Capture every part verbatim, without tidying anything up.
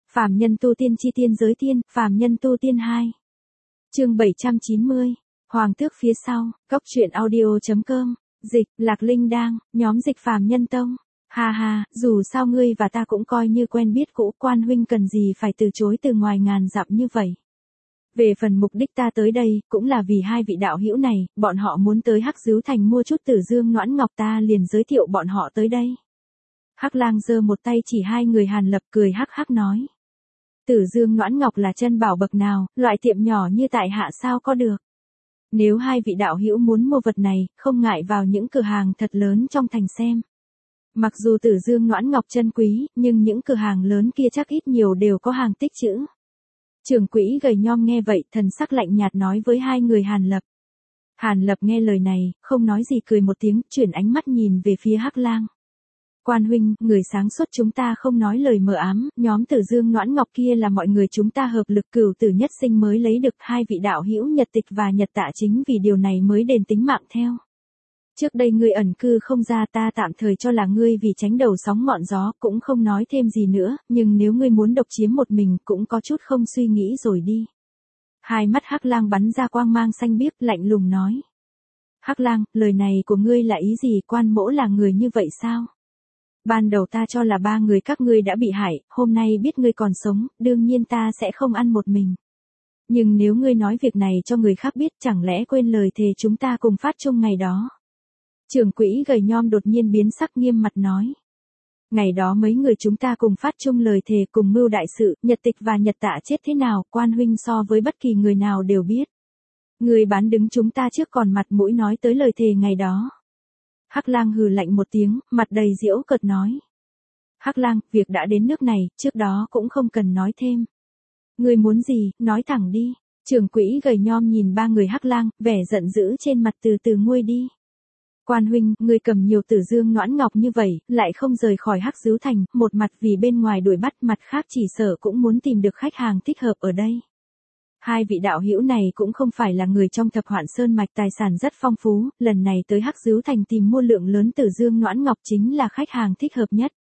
Phàm nhân tu tiên chi tiên giới tiên, phàm nhân tu tiên hai. Chương bảy trăm chín mươi. Hoàng tước phía sau, góc truyện audio chấm com, dịch, Lạc Linh đang, nhóm dịch phàm nhân tông. Ha ha, dù sao ngươi và ta cũng coi như quen biết cũ, Quan huynh cần gì phải từ chối từ ngoài ngàn dặm như vậy. Về phần mục đích ta tới đây, cũng là vì hai vị đạo hữu này, bọn họ muốn tới Hắc Dứu Thành mua chút Tử Dương Noãn Ngọc, ta liền giới thiệu bọn họ tới đây. Hắc Lang giơ một tay chỉ hai người Hàn Lập, cười hắc hắc nói. Tử Dương Noãn Ngọc là chân bảo bậc nào, loại tiệm nhỏ như tại hạ sao có được. Nếu hai vị đạo hữu muốn mua vật này, không ngại vào những cửa hàng thật lớn trong thành xem. Mặc dù Tử Dương Noãn Ngọc chân quý, nhưng những cửa hàng lớn kia chắc ít nhiều đều có hàng tích trữ. Trưởng quỹ gầy nhom nghe vậy, thần sắc lạnh nhạt nói với hai người Hàn Lập. Hàn Lập nghe lời này, không nói gì, cười một tiếng, chuyển ánh mắt nhìn về phía Hắc Lang. Quan huynh, người sáng suốt, chúng ta không nói lời mờ ám, nhóm Tử Dương Noãn Ngọc kia là mọi người chúng ta hợp lực cửu tử nhất sinh mới lấy được, hai vị đạo hữu Nhật Tịch và Nhật Tạ chính vì điều này mới đền tính mạng theo. Trước đây ngươi ẩn cư không ra, ta tạm thời cho là ngươi vì tránh đầu sóng ngọn gió, cũng không nói thêm gì nữa, nhưng nếu ngươi muốn độc chiếm một mình, cũng có chút không suy nghĩ rồi đi. Hai mắt Hắc Lang bắn ra quang mang xanh biếc, lạnh lùng nói. Hắc Lang, lời này của ngươi là ý gì, Quan mỗ là người như vậy sao? Ban đầu ta cho là ba người các ngươi đã bị hại, hôm nay biết ngươi còn sống, đương nhiên ta sẽ không ăn một mình. Nhưng nếu ngươi nói việc này cho người khác biết, chẳng lẽ quên lời thề chúng ta cùng phát chung ngày đó? Trưởng quỹ gầy nhom đột nhiên biến sắc, nghiêm mặt nói. Ngày đó mấy người chúng ta cùng phát chung lời thề, cùng mưu đại sự, Nhật Tịch và Nhật Tạ chết thế nào, Quan huynh so với bất kỳ người nào đều biết. Người bán đứng chúng ta trước còn mặt mũi nói tới lời thề ngày đó. Hắc Lang hừ lạnh một tiếng, mặt đầy giễu cợt nói. Hắc Lang, việc đã đến nước này, trước đó cũng không cần nói thêm. Ngươi muốn gì, nói thẳng đi. Trưởng quỹ gầy nhom nhìn ba người Hắc Lang, vẻ giận dữ trên mặt từ từ nguôi đi. Quan huynh, ngươi cầm nhiều Tử Dương Noãn Ngọc như vậy, lại không rời khỏi Hắc Dứu Thành, một mặt vì bên ngoài đuổi bắt, mặt khác chỉ sợ cũng muốn tìm được khách hàng thích hợp ở đây. Hai vị đạo hữu này cũng không phải là người trong Thập Hoạn Sơn mạch, tài sản rất phong phú, lần này tới Hắc Dứu Thành tìm mua lượng lớn Tử Dương Noãn Ngọc chính là khách hàng thích hợp nhất.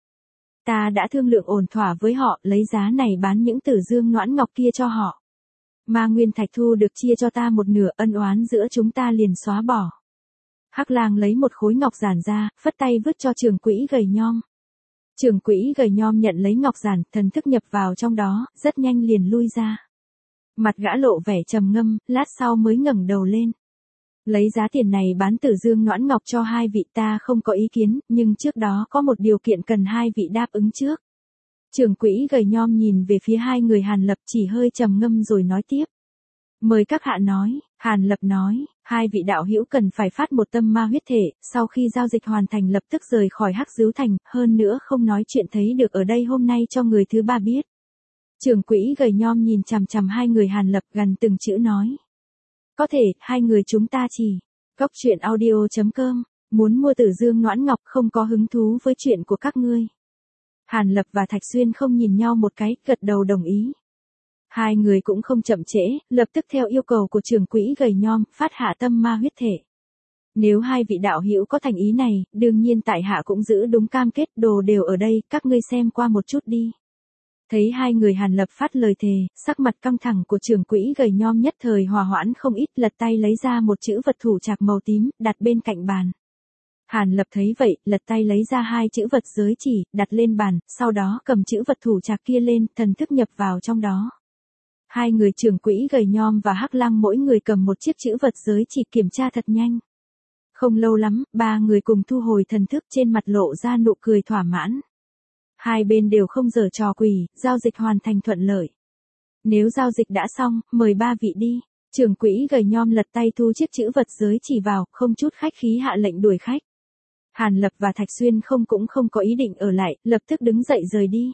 Ta đã thương lượng ổn thỏa với họ, lấy giá này bán những Tử Dương Noãn Ngọc kia cho họ. Ma Nguyên Thạch thu được chia cho ta một nửa, ân oán giữa chúng ta liền xóa bỏ. Hắc Lang lấy một khối ngọc giản ra, phất tay vứt cho trưởng quỹ gầy nhom. Trưởng quỹ gầy nhom nhận lấy ngọc giản, thần thức nhập vào trong đó, rất nhanh liền lui ra. Mặt gã lộ vẻ trầm ngâm, lát sau mới ngẩng đầu lên. Lấy giá tiền này bán Tử Dương Noãn Ngọc cho hai vị, ta không có ý kiến, nhưng trước đó có một điều kiện cần hai vị đáp ứng trước. Trưởng quỹ gầy nhom nhìn về phía hai người Hàn Lập, chỉ hơi trầm ngâm rồi nói tiếp. Mời các hạ nói. Hàn Lập nói, hai vị đạo hữu cần phải phát một tâm ma huyết thể, sau khi giao dịch hoàn thành lập tức rời khỏi Hắc Dứu Thành, hơn nữa không nói chuyện thấy được ở đây hôm nay cho người thứ ba biết. Trưởng quỹ gầy nhom nhìn chằm chằm hai người Hàn Lập, gần từng chữ nói. Có thể, hai người chúng ta chỉ. Góc truyện audio chấm com, muốn mua Tử Dương Noãn Ngọc, không có hứng thú với chuyện của các ngươi. Hàn Lập và Thạch Xuyên không nhìn nhau một cái, gật đầu đồng ý. Hai người cũng không chậm trễ, lập tức theo yêu cầu của trưởng quỹ gầy nhom, phát hạ tâm ma huyết thể. Nếu hai vị đạo hữu có thành ý này, đương nhiên tại hạ cũng giữ đúng cam kết, đồ đều ở đây, các ngươi xem qua một chút đi. Thấy hai người Hàn Lập phát lời thề, sắc mặt căng thẳng của trưởng quỹ gầy nhom nhất thời hòa hoãn không ít, lật tay lấy ra một chữ vật thủ trạc màu tím, đặt bên cạnh bàn. Hàn Lập thấy vậy, lật tay lấy ra hai chữ vật giới chỉ, đặt lên bàn, sau đó cầm chữ vật thủ trạc kia lên, thần thức nhập vào trong đó. Hai người trưởng quỹ gầy nhom và Hắc Lang mỗi người cầm một chiếc chữ vật giới chỉ, kiểm tra thật nhanh. Không lâu lắm, ba người cùng thu hồi thần thức, trên mặt lộ ra nụ cười thỏa mãn. Hai bên đều không giở trò quỷ, giao dịch hoàn thành thuận lợi. Nếu giao dịch đã xong, mời ba vị đi. Trưởng quỹ gầy nhom lật tay thu chiếc chữ vật giới chỉ vào, không chút khách khí hạ lệnh đuổi khách. Hàn Lập và Thạch Xuyên không cũng không có ý định ở lại, lập tức đứng dậy rời đi.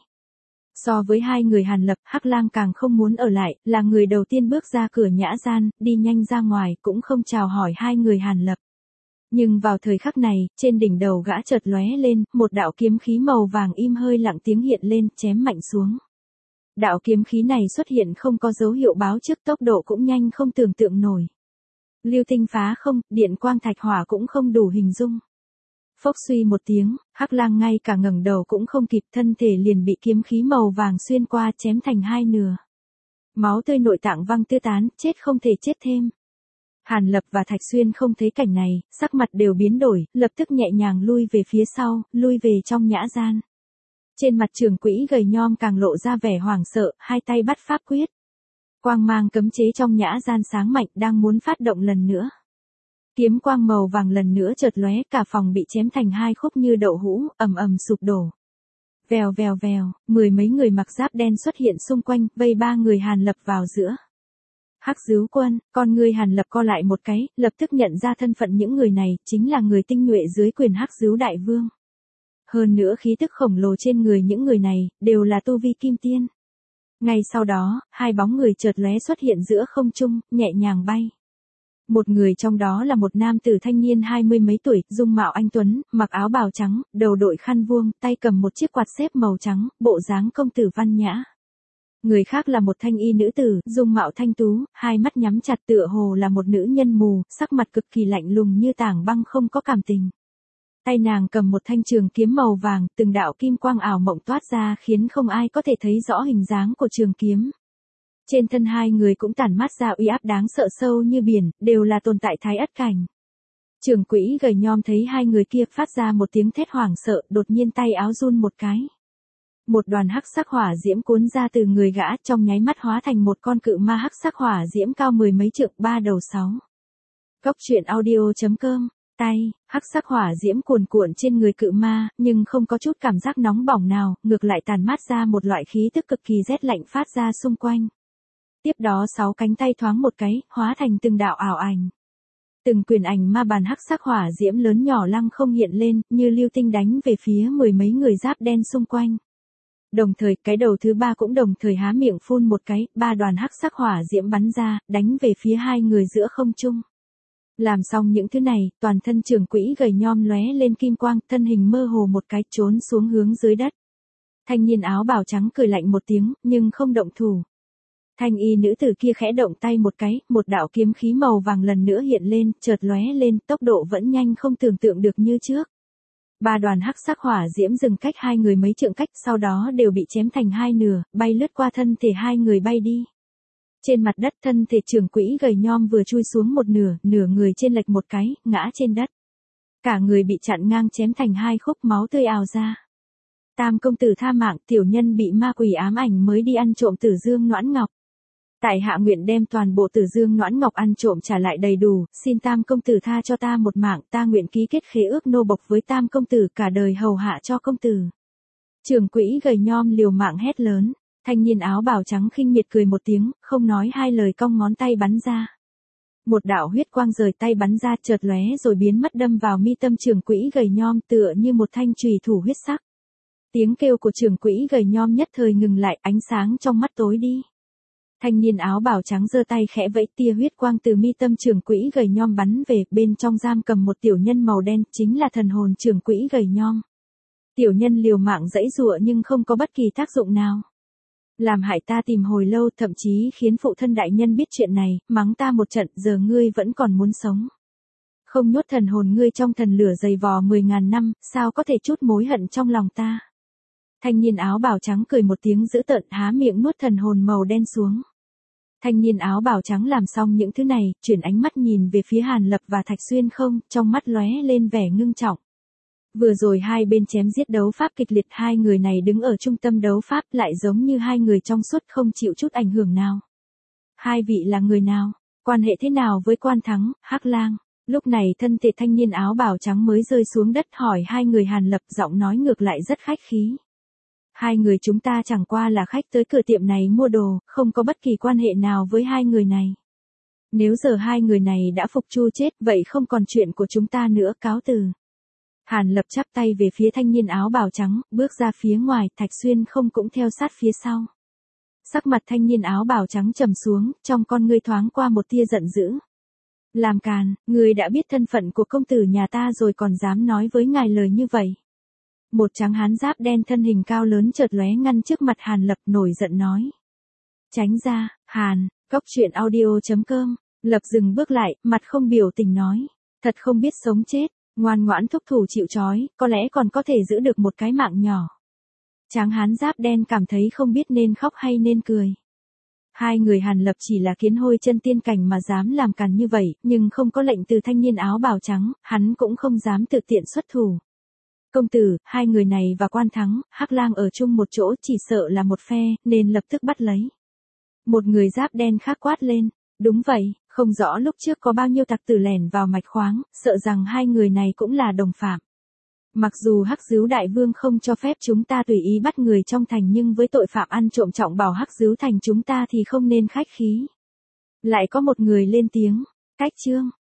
So với hai người Hàn Lập, Hắc Lang càng không muốn ở lại, là người đầu tiên bước ra cửa nhã gian, đi nhanh ra ngoài, cũng không chào hỏi hai người Hàn Lập. Nhưng vào thời khắc này, trên đỉnh đầu gã chợt lóe lên, một đạo kiếm khí màu vàng im hơi lặng tiếng hiện lên, chém mạnh xuống. Đạo kiếm khí này xuất hiện không có dấu hiệu báo trước, tốc độ cũng nhanh không tưởng tượng nổi. Lưu tinh phá không, điện quang thạch hỏa cũng không đủ hình dung. Phốc suy một tiếng, Hắc Lang ngay cả ngẩng đầu cũng không kịp, thân thể liền bị kiếm khí màu vàng xuyên qua chém thành hai nửa. Máu tươi nội tạng văng tứ tán, chết không thể chết thêm. Hàn Lập và Thạch Xuyên không thấy cảnh này, sắc mặt đều biến đổi, lập tức nhẹ nhàng lui về phía sau, lui về trong nhã gian. Trên mặt Trường Quỹ gầy nhom càng lộ ra vẻ hoảng sợ, hai tay bắt pháp quyết. Quang mang cấm chế trong nhã gian sáng mạnh đang muốn phát động lần nữa. Kiếm quang màu vàng lần nữa chợt lóe, cả phòng bị chém thành hai khúc như đậu hũ, ầm ầm sụp đổ. Vèo vèo vèo, mười mấy người mặc giáp đen xuất hiện xung quanh, vây ba người Hàn Lập vào giữa. Hắc Dứu Quân, con người Hàn Lập co lại một cái, lập tức nhận ra thân phận những người này, chính là người tinh nhuệ dưới quyền Hắc Dứu Đại Vương. Hơn nữa khí tức khổng lồ trên người những người này, đều là tu vi kim tiên. Ngay sau đó, hai bóng người chợt lóe xuất hiện giữa không trung, nhẹ nhàng bay. Một người trong đó là một nam tử thanh niên hai mươi mấy tuổi, dung mạo anh tuấn, mặc áo bào trắng, đầu đội khăn vuông, tay cầm một chiếc quạt xếp màu trắng, bộ dáng công tử văn nhã. Người khác là một thanh y nữ tử, dung mạo thanh tú, hai mắt nhắm chặt tựa hồ là một nữ nhân mù, sắc mặt cực kỳ lạnh lùng như tảng băng không có cảm tình. Tay nàng cầm một thanh trường kiếm màu vàng, từng đạo kim quang ảo mộng toát ra khiến không ai có thể thấy rõ hình dáng của trường kiếm. Trên thân hai người cũng tản mát ra uy áp đáng sợ sâu như biển, đều là tồn tại thái ất cảnh. Trường Quỹ gầy nhom thấy hai người kia phát ra một tiếng thét hoảng sợ, đột nhiên tay áo run một cái. Một đoàn hắc sắc hỏa diễm cuốn ra từ người gã, trong nháy mắt hóa thành một con cự ma hắc sắc hỏa diễm cao mười mấy trượng, ba đầu sáu. Cốc truyện audio chấm com. Tay, hắc sắc hỏa diễm cuồn cuộn trên người cự ma, nhưng không có chút cảm giác nóng bỏng nào, ngược lại tàn mát ra một loại khí tức cực kỳ rét lạnh phát ra xung quanh. Tiếp đó sáu cánh tay thoáng một cái, hóa thành từng đạo ảo ảnh. Từng quyền ảnh ma bàn hắc sắc hỏa diễm lớn nhỏ lăng không hiện lên, như lưu tinh đánh về phía mười mấy người giáp đen xung quanh. Đồng thời, cái đầu thứ ba cũng đồng thời há miệng phun một cái, ba đoàn hắc sắc hỏa diễm bắn ra, đánh về phía hai người giữa không trung. Làm xong những thứ này, toàn thân Trường Quỹ gầy nhom lóe lên kim quang, thân hình mơ hồ một cái trốn xuống hướng dưới đất. Thanh niên áo bào trắng cười lạnh một tiếng, nhưng không động thủ. Thanh y nữ tử kia khẽ động tay một cái, một đạo kiếm khí màu vàng lần nữa hiện lên, chợt lóe lên, tốc độ vẫn nhanh không tưởng tượng được như trước. Ba đoàn hắc sắc hỏa diễm dừng cách hai người mấy trượng cách, sau đó đều bị chém thành hai nửa, bay lướt qua thân thể hai người bay đi. Trên mặt đất thân thể Trường Quỹ gầy nhom vừa chui xuống một nửa, nửa người trên lệch một cái, ngã trên đất. Cả người bị chặn ngang chém thành hai khúc, máu tươi ào ra. Tam công tử tha mạng, tiểu nhân bị ma quỷ ám ảnh mới đi ăn trộm Tử Dương Noãn Ngọc. Tại hạ nguyện đem toàn bộ Tử Dương Noãn Ngọc ăn trộm trả lại đầy đủ, xin Tam công tử tha cho ta một mạng, ta nguyện ký kết khế ước nô bộc với Tam công tử cả đời hầu hạ cho công tử. Trường Quỹ gầy nhom liều mạng hét lớn. Thanh niên áo bào trắng khinh miệt cười một tiếng, không nói hai lời cong ngón tay bắn ra. Một đạo huyết quang rời tay bắn ra chợt lóe rồi biến mất đâm vào mi tâm Trường Quỹ gầy nhom tựa như một thanh chùy thủ huyết sắc. Tiếng kêu của Trường Quỹ gầy nhom nhất thời ngừng lại, ánh sáng trong mắt tối đi. Thanh niên áo bào trắng giơ tay khẽ vẫy, tia huyết quang từ mi tâm Trường Quỹ gầy nhom bắn về, bên trong giam cầm một tiểu nhân màu đen, chính là thần hồn Trường Quỹ gầy nhom. Tiểu nhân liều mạng giãy giụa nhưng không có bất kỳ tác dụng nào. Làm hại ta tìm hồi lâu, thậm chí khiến phụ thân đại nhân biết chuyện này, mắng ta một trận, giờ ngươi vẫn còn muốn sống. Không nhốt thần hồn ngươi trong thần lửa dày vò mười ngàn năm, sao có thể chút mối hận trong lòng ta. Thanh niên áo bào trắng cười một tiếng dữ tợn, há miệng nuốt thần hồn màu đen xuống. Thanh niên áo bào trắng làm xong những thứ này, chuyển ánh mắt nhìn về phía Hàn Lập và Thạch Xuyên không, trong mắt lóe lên vẻ ngưng trọng. Vừa rồi hai bên chém giết đấu pháp kịch liệt, hai người này đứng ở trung tâm đấu pháp lại giống như hai người trong suốt không chịu chút ảnh hưởng nào. Hai vị là người nào? Quan hệ thế nào với Quan Thắng, Hắc Lang? Lúc này thân thể thanh niên áo bào trắng mới rơi xuống đất hỏi hai người Hàn Lập, giọng nói ngược lại rất khách khí. Hai người chúng ta chẳng qua là khách tới cửa tiệm này mua đồ, không có bất kỳ quan hệ nào với hai người này. Nếu giờ hai người này đã phục chu chết, vậy không còn chuyện của chúng ta nữa, cáo từ. Hàn Lập chắp tay về phía thanh niên áo bào trắng, bước ra phía ngoài, Thạch Xuyên không cũng theo sát phía sau. Sắc mặt thanh niên áo bào trắng trầm xuống, trong con ngươi thoáng qua một tia giận dữ. Làm càn, người đã biết thân phận của công tử nhà ta rồi còn dám nói với ngài lời như vậy. Một tráng hán giáp đen thân hình cao lớn chợt lóe ngăn trước mặt Hàn Lập, nổi giận nói. Tránh ra, Hàn, cốc truyện audio chấm com. Lập dừng bước lại, mặt không biểu tình nói. Thật không biết sống chết. Ngoan ngoãn thúc thủ chịu trói, có lẽ còn có thể giữ được một cái mạng nhỏ. Tráng hán giáp đen cảm thấy không biết nên khóc hay nên cười. Hai người Hàn Lập chỉ là kiến hôi chân tiên cảnh mà dám làm càn như vậy, nhưng không có lệnh từ thanh niên áo bào trắng, hắn cũng không dám tự tiện xuất thủ. Công tử, hai người này và Quan Thắng, Hắc Lang ở chung một chỗ chỉ sợ là một phe, nên lập tức bắt lấy. Một người giáp đen khác quát lên. Đúng vậy, không rõ lúc trước có bao nhiêu tặc tử lẻn vào mạch khoáng, sợ rằng hai người này cũng là đồng phạm. Mặc dù Hắc Dứu Đại Vương không cho phép chúng ta tùy ý bắt người trong thành nhưng với tội phạm ăn trộm trọng bảo Hắc Dứu thành chúng ta thì không nên khách khí. Lại có một người lên tiếng, Cách Trương,